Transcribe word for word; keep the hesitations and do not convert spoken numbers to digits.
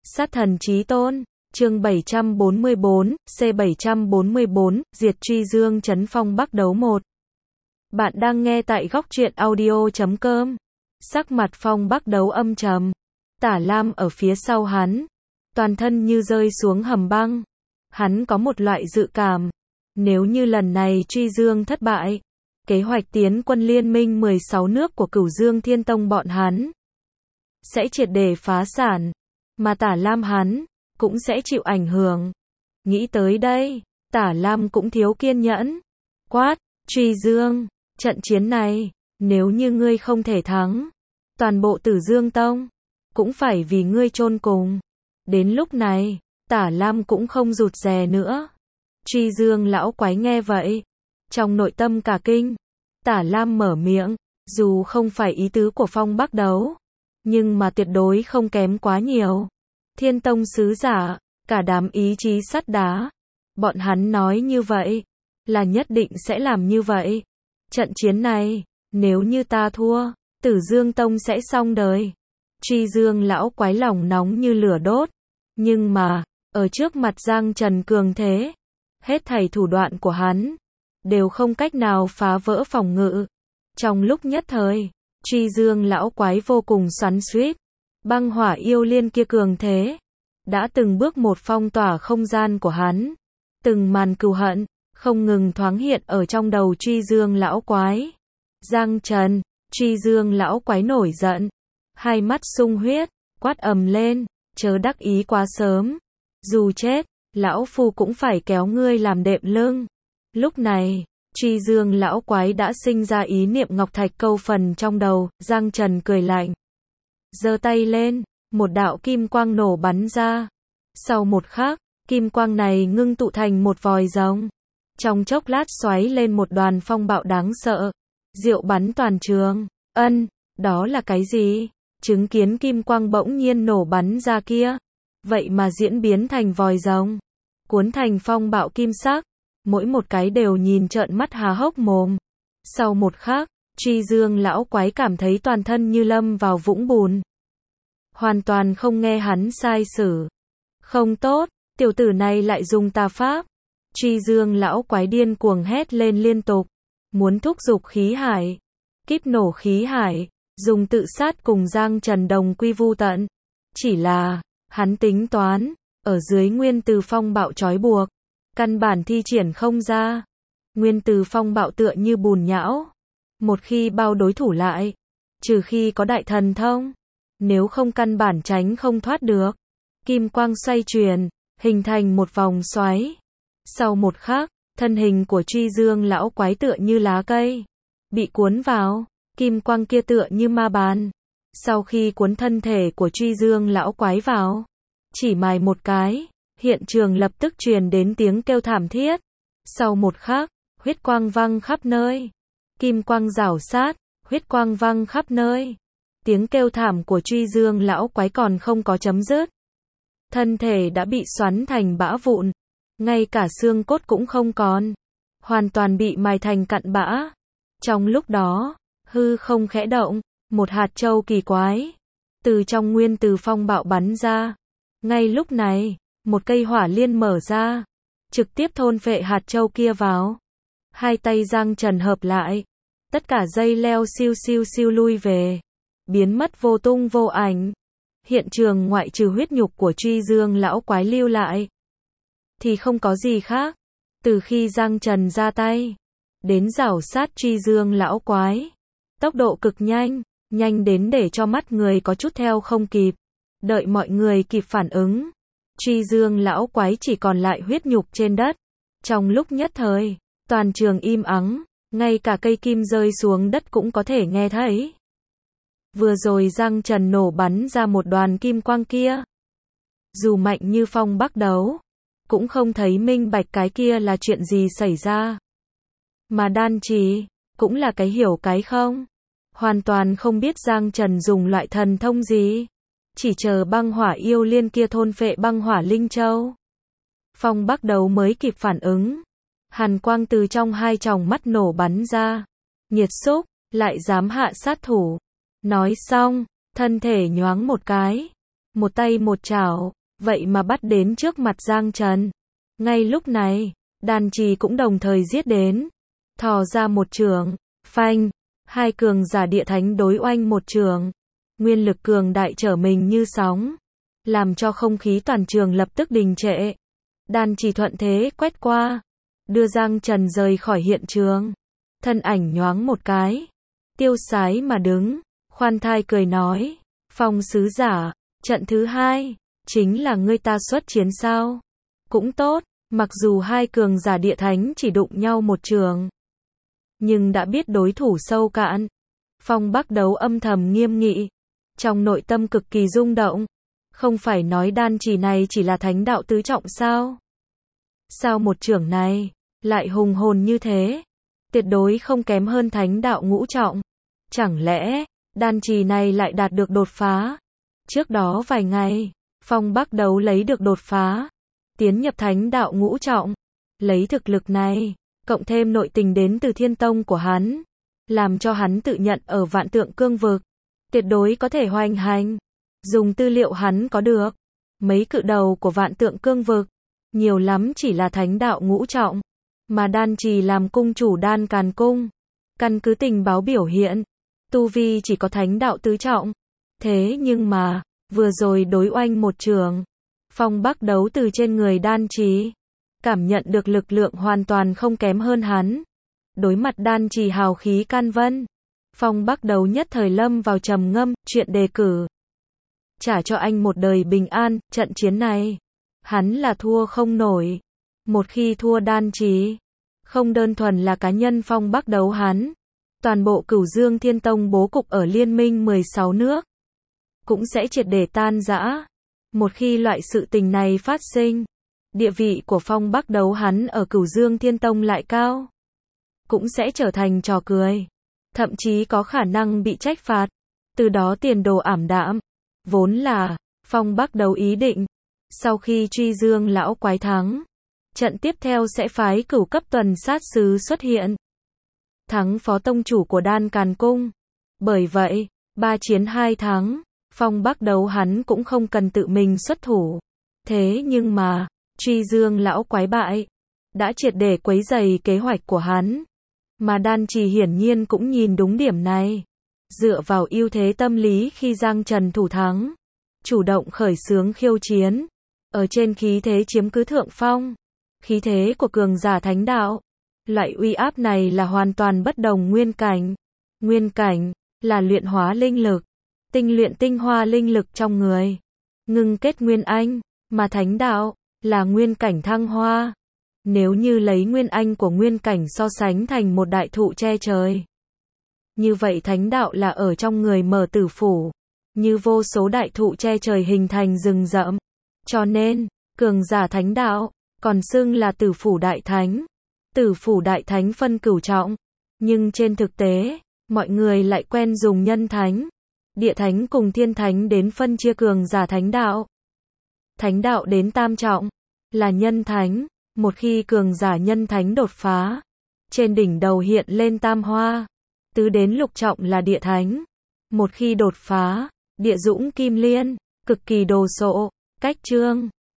Sát thần chí tôn, chương bảy trăm bốn mươi bốn, C bảy trăm bốn mươi bốn, diệt truy dương trấn phong bắc đấu một. Bạn đang nghe tại góc truyện audio chấm com. Sắc mặt Phong Bắc Đấu âm trầm. Tả Lam ở phía sau hắn, toàn thân như rơi xuống hầm băng. Hắn có một loại dự cảm, nếu như lần này truy dương thất bại, kế hoạch tiến quân liên minh mười sáu nước của Cửu Dương Thiên Tông bọn hắn sẽ triệt để phá sản, mà Tả Lam hắn cũng sẽ chịu ảnh hưởng. Nghĩ tới đây, Tả Lam cũng thiếu kiên nhẫn. Quát, truy dương, trận chiến này, nếu như ngươi không thể thắng, toàn bộ Tử Dương Tông cũng phải vì ngươi chôn cùng. Đến lúc này, Tả Lam cũng không rụt rè nữa. Truy dương lão quái nghe vậy, trong nội tâm cả kinh. Tả Lam mở miệng, dù không phải ý tứ của Phong Bắc Đấu, nhưng mà tuyệt đối không kém quá nhiều. Thiên Tông sứ giả, cả đám ý chí sắt đá, bọn hắn nói như vậy, là nhất định sẽ làm như vậy. Trận chiến này, nếu như ta thua, Tử Dương Tông sẽ xong đời. Truy dương lão quái lòng nóng như lửa đốt, nhưng mà, ở trước mặt Giang Trần cường thế, hết thảy thủ đoạn của hắn đều không cách nào phá vỡ phòng ngự. Trong lúc nhất thời, truy dương lão quái vô cùng xoắn xuýt. Băng hỏa yêu liên kia cường thế, đã từng bước một phong tỏa không gian của hắn. Từng màn cừu hận, không ngừng thoáng hiện ở trong đầu truy dương lão quái. Giang Trần, truy dương lão quái nổi giận, hai mắt sung huyết, quát ầm lên, chớ đắc ý quá sớm. Dù chết, lão phu cũng phải kéo ngươi làm đệm lưng. Lúc này, truy dương lão quái đã sinh ra ý niệm ngọc thạch câu phần trong đầu. Giang Trần cười lạnh, giơ tay lên, một đạo kim quang nổ bắn ra. Sau một khắc, kim quang này ngưng tụ thành một vòi rồng. Trong chốc lát xoáy lên một đoàn phong bạo đáng sợ. Diệu bắn toàn trường. Ân, đó là cái gì? Chứng kiến kim quang bỗng nhiên nổ bắn ra kia, vậy mà diễn biến thành vòi rồng, cuốn thành phong bạo kim sắc. Mỗi một cái đều nhìn trợn mắt há hốc mồm. Sau một khắc, truy dương lão quái cảm thấy toàn thân như lâm vào vũng bùn. Hoàn toàn không nghe hắn sai sử. Không tốt, tiểu tử này lại dùng tà pháp. Truy dương lão quái điên cuồng hét lên liên tục, muốn thúc giục khí hải, kíp nổ khí hải, dùng tự sát cùng Giang Trần đồng quy vu tận. Chỉ là, hắn tính toán, ở dưới nguyên từ phong bạo trói buộc, căn bản thi triển không ra. Nguyên từ phong bạo tựa như bùn nhão, một khi bao đối thủ lại, trừ khi có đại thần thông, nếu không căn bản tránh không thoát được. Kim quang xoay chuyển, hình thành một vòng xoáy. Sau một khắc, thân hình của truy dương lão quái tựa như lá cây, bị cuốn vào. Kim quang kia tựa như ma bàn. Sau khi cuốn thân thể của truy dương lão quái vào, chỉ mài một cái, hiện trường lập tức truyền đến tiếng kêu thảm thiết. Sau một khắc, huyết quang văng khắp nơi. Kim quang rảo sát, huyết quang văng khắp nơi. Tiếng kêu thảm của truy dương lão quái còn không có chấm dứt. Thân thể đã bị xoắn thành bã vụn, ngay cả xương cốt cũng không còn, hoàn toàn bị mài thành cặn bã. Trong lúc đó, hư không khẽ động, một hạt châu kỳ quái từ trong nguyên từ phong bạo bắn ra. Ngay lúc này, một cây hỏa liên mở ra, trực tiếp thôn phệ hạt châu kia vào. Hai tay Giang Trần hợp lại, tất cả dây leo siêu siêu siêu lui về, biến mất vô tung vô ảnh. Hiện trường ngoại trừ huyết nhục của truy dương lão quái lưu lại, thì không có gì khác. Từ khi Giang Trần ra tay, đến rảo sát truy dương lão quái, tốc độ cực nhanh, nhanh đến để cho mắt người có chút theo không kịp. Đợi mọi người kịp phản ứng, truy dương lão quái chỉ còn lại huyết nhục trên đất. Trong lúc nhất thời, toàn trường im ắng, ngay cả cây kim rơi xuống đất cũng có thể nghe thấy. Vừa rồi Giang Trần nổ bắn ra một đoàn kim quang kia, dù mạnh như Phong Bắc Đấu, cũng không thấy minh bạch cái kia là chuyện gì xảy ra. Mà Đan Trì cũng là cái hiểu cái không, hoàn toàn không biết Giang Trần dùng loại thần thông gì, chỉ chờ băng hỏa yêu liên kia thôn phệ băng hỏa linh châu. Phong Bắc Đấu mới kịp phản ứng, hàn quang từ trong hai tròng mắt nổ bắn ra. Nghiệt xúc, lại dám hạ sát thủ. Nói xong, thân thể nhoáng một cái, một tay một chảo, vậy mà bắt đến trước mặt Giang Trần. Ngay lúc này, đan trì cũng đồng thời giết đến, thò ra một chưởng, phanh, hai cường giả địa thánh đối oanh một chưởng, nguyên lực cường đại trở mình như sóng, làm cho không khí toàn trường lập tức đình trệ. Đan trì thuận thế quét qua, đưa Giang Trần rời khỏi hiện trường, thân ảnh nhoáng một cái, tiêu sái mà đứng, khoan thai cười nói, Phong sứ giả, trận thứ hai, chính là ngươi ta xuất chiến sao? Cũng tốt, mặc dù hai cường giả địa thánh chỉ đụng nhau một trường, nhưng đã biết đối thủ sâu cạn. Phong Bắc Đấu âm thầm nghiêm nghị, trong nội tâm cực kỳ rung động, không phải nói đan trì này chỉ là thánh đạo tứ trọng sao? Sao một chưởng này lại hùng hồn như thế? Tuyệt đối không kém hơn thánh đạo ngũ trọng. Chẳng lẽ đan trì này lại đạt được đột phá? Trước đó vài ngày, Phong Bắc Đấu lấy được đột phá, tiến nhập thánh đạo ngũ trọng. Lấy thực lực này, cộng thêm nội tình đến từ thiên tông của hắn, làm cho hắn tự nhận ở vạn tượng cương vực, tuyệt đối có thể hoành hành. Dùng tư liệu hắn có được, mấy cự đầu của vạn tượng cương vực, nhiều lắm chỉ là thánh đạo ngũ trọng, mà đan trì làm cung chủ đan càn cung. Căn cứ tình báo biểu hiện, tu vi chỉ có thánh đạo tứ trọng. Thế nhưng mà, vừa rồi đối oanh một trường, Phong Bắc Đấu từ trên người đan trì, cảm nhận được lực lượng hoàn toàn không kém hơn hắn. Đối mặt đan trì hào khí can vân, Phong Bắc Đấu nhất thời lâm vào trầm ngâm, chuyện đề cử. Trả cho anh một đời bình an, trận chiến này, hắn là thua không nổi. Một khi thua đan trì, không đơn thuần là cá nhân Phong Bắc Đấu hắn, toàn bộ Cửu Dương Thiên Tông bố cục ở liên minh mười sáu nước, cũng sẽ triệt để tan rã. Một khi loại sự tình này phát sinh, địa vị của Phong Bắc Đấu hắn ở Cửu Dương Thiên Tông lại cao, cũng sẽ trở thành trò cười, thậm chí có khả năng bị trách phạt, từ đó tiền đồ ảm đạm. Vốn là, Phong Bắc Đấu ý định, sau khi truy dương lão quái thắng, trận tiếp theo sẽ phái cửu cấp tuần sát sứ xuất hiện, thắng phó tông chủ của đan càn cung. Bởi vậy, ba chiến hai thắng, Phong Bắc Đấu hắn cũng không cần tự mình xuất thủ. Thế nhưng mà, truy dương lão quái bại, đã triệt để quấy rầy kế hoạch của hắn. Mà đan trì hiển nhiên cũng nhìn đúng điểm này. Dựa vào ưu thế tâm lý khi Giang Trần thủ thắng, chủ động khởi xướng khiêu chiến, ở trên khí thế chiếm cứ thượng phong, khí thế của cường giả thánh đạo. Loại uy áp này là hoàn toàn bất đồng nguyên cảnh. Nguyên cảnh là luyện hóa linh lực, tinh luyện tinh hoa linh lực trong người, ngưng kết nguyên anh, mà thánh đạo là nguyên cảnh thăng hoa. Nếu như lấy nguyên anh của nguyên cảnh so sánh thành một đại thụ che trời, như vậy thánh đạo là ở trong người mở tử phủ, như vô số đại thụ che trời hình thành rừng rậm. Cho nên, cường giả thánh đạo còn xưng là tử phủ đại thánh. Tử phủ đại thánh phân cửu trọng, nhưng trên thực tế, mọi người lại quen dùng nhân thánh, địa thánh cùng thiên thánh đến phân chia cường giả thánh đạo. Thánh đạo đến tam trọng là nhân thánh, một khi cường giả nhân thánh đột phá, trên đỉnh đầu hiện lên tam hoa. Tứ đến lục trọng là địa thánh, một khi đột phá, địa dũng kim liên, cực kỳ đồ sộ, cách chương.